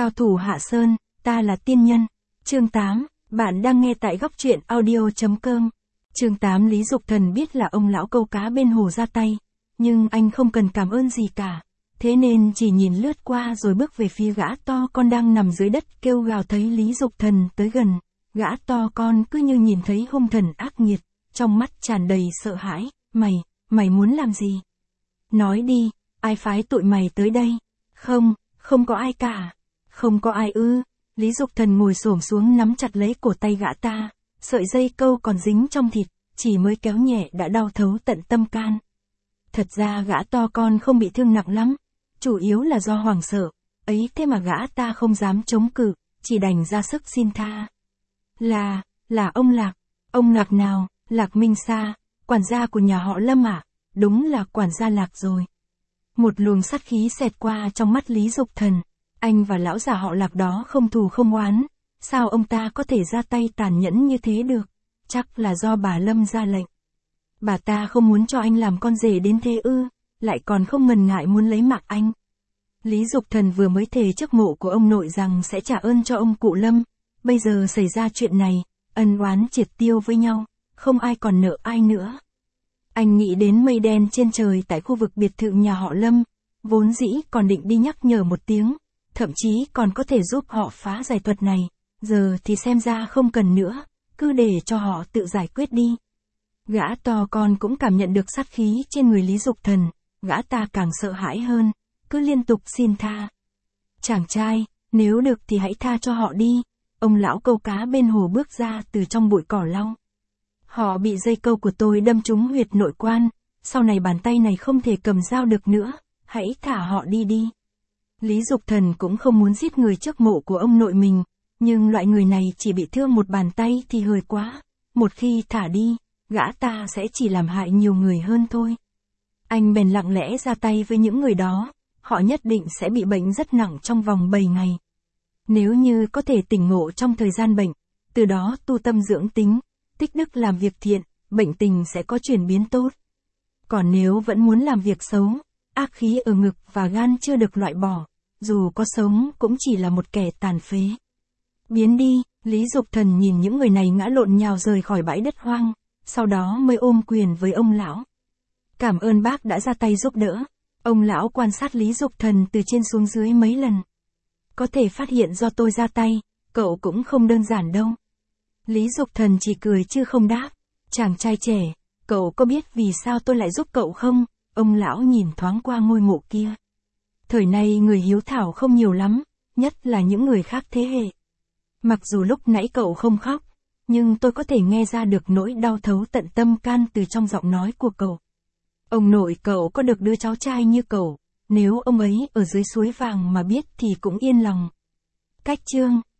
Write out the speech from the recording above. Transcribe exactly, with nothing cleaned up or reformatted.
Cao thủ Hạ Sơn, ta là tiên nhân. Chương tám, bạn đang nghe tại góc truyện audio.com. Chương tám Lý Dục Thần biết là ông lão câu cá bên hồ ra tay, nhưng anh không cần cảm ơn gì cả. Thế nên chỉ nhìn lướt qua rồi bước về phía gã to con đang nằm dưới đất kêu gào. Thấy Lý Dục Thần tới gần, gã to con cứ như nhìn thấy hung thần ác nghiệt, trong mắt tràn đầy sợ hãi. Mày, mày muốn làm gì? Nói đi, ai phái tụi mày tới đây? Không, không có ai cả. Không có ai ư? Lý Dục Thần ngồi xổm xuống nắm chặt lấy cổ tay gã ta, sợi dây câu còn dính trong thịt, chỉ mới kéo nhẹ đã đau thấu tận tâm can. Thật ra gã to con không bị thương nặng lắm, chủ yếu là do hoảng sợ, ấy thế mà gã ta không dám chống cự, chỉ đành ra sức xin tha. Là, là ông Lạc. Ông Lạc nào? Lạc Minh Sa, quản gia của nhà họ Lâm à? Đúng là quản gia Lạc rồi. Một luồng sát khí xẹt qua trong mắt Lý Dục Thần. Anh và lão già họ Lạc đó không thù không oán, sao ông ta có thể ra tay tàn nhẫn như thế được? Chắc là do bà Lâm ra lệnh. Bà ta không muốn cho anh làm con rể đến thế ư, lại còn không ngần ngại muốn lấy mạng anh. Lý Dục Thần vừa mới thề trước mộ của ông nội rằng sẽ trả ơn cho ông cụ Lâm, bây giờ xảy ra chuyện này, ân oán triệt tiêu với nhau, không ai còn nợ ai nữa. Anh nghĩ đến mây đen trên trời tại khu vực biệt thự nhà họ Lâm, vốn dĩ còn định đi nhắc nhở một tiếng, thậm chí còn có thể giúp họ phá giải thuật này, giờ thì xem ra không cần nữa, cứ để cho họ tự giải quyết đi. Gã to con cũng cảm nhận được sát khí trên người Lý Dục Thần, gã ta càng sợ hãi hơn, cứ liên tục xin tha. Chàng trai, nếu được thì hãy tha cho họ đi. Ông lão câu cá bên hồ bước ra từ trong bụi cỏ lau. Họ bị dây câu của tôi đâm trúng huyệt nội quan, sau này bàn tay này không thể cầm dao được nữa, hãy thả họ đi đi. Lý Dục Thần cũng không muốn giết người trước mộ của ông nội mình, nhưng loại người này chỉ bị thương một bàn tay thì hời quá, một khi thả đi, gã ta sẽ chỉ làm hại nhiều người hơn thôi. Anh bèn lặng lẽ ra tay với những người đó, họ nhất định sẽ bị bệnh rất nặng trong vòng bảy ngày. Nếu như có thể tỉnh ngộ trong thời gian bệnh, từ đó tu tâm dưỡng tính, tích đức làm việc thiện, bệnh tình sẽ có chuyển biến tốt. Còn nếu vẫn muốn làm việc xấu, ác khí ở ngực và gan chưa được loại bỏ, dù có sống cũng chỉ là một kẻ tàn phế. Biến đi, Lý Dục Thần nhìn những người này ngã lộn nhào rời khỏi bãi đất hoang, sau đó mới ôm quyền với ông lão. Cảm ơn bác đã ra tay giúp đỡ. Ông lão quan sát Lý Dục Thần từ trên xuống dưới mấy lần. Có thể phát hiện do tôi ra tay, cậu cũng không đơn giản đâu. Lý Dục Thần chỉ cười chứ không đáp. Chàng trai trẻ, cậu có biết vì sao tôi lại giúp cậu không? Ông lão nhìn thoáng qua ngôi mộ kia. Thời nay người hiếu thảo không nhiều lắm, nhất là những người khác thế hệ. Mặc dù lúc nãy cậu không khóc, nhưng tôi có thể nghe ra được nỗi đau thấu tận tâm can từ trong giọng nói của cậu. Ông nội cậu có được đứa cháu trai như cậu, nếu ông ấy ở dưới suối vàng mà biết thì cũng yên lòng. Cách chương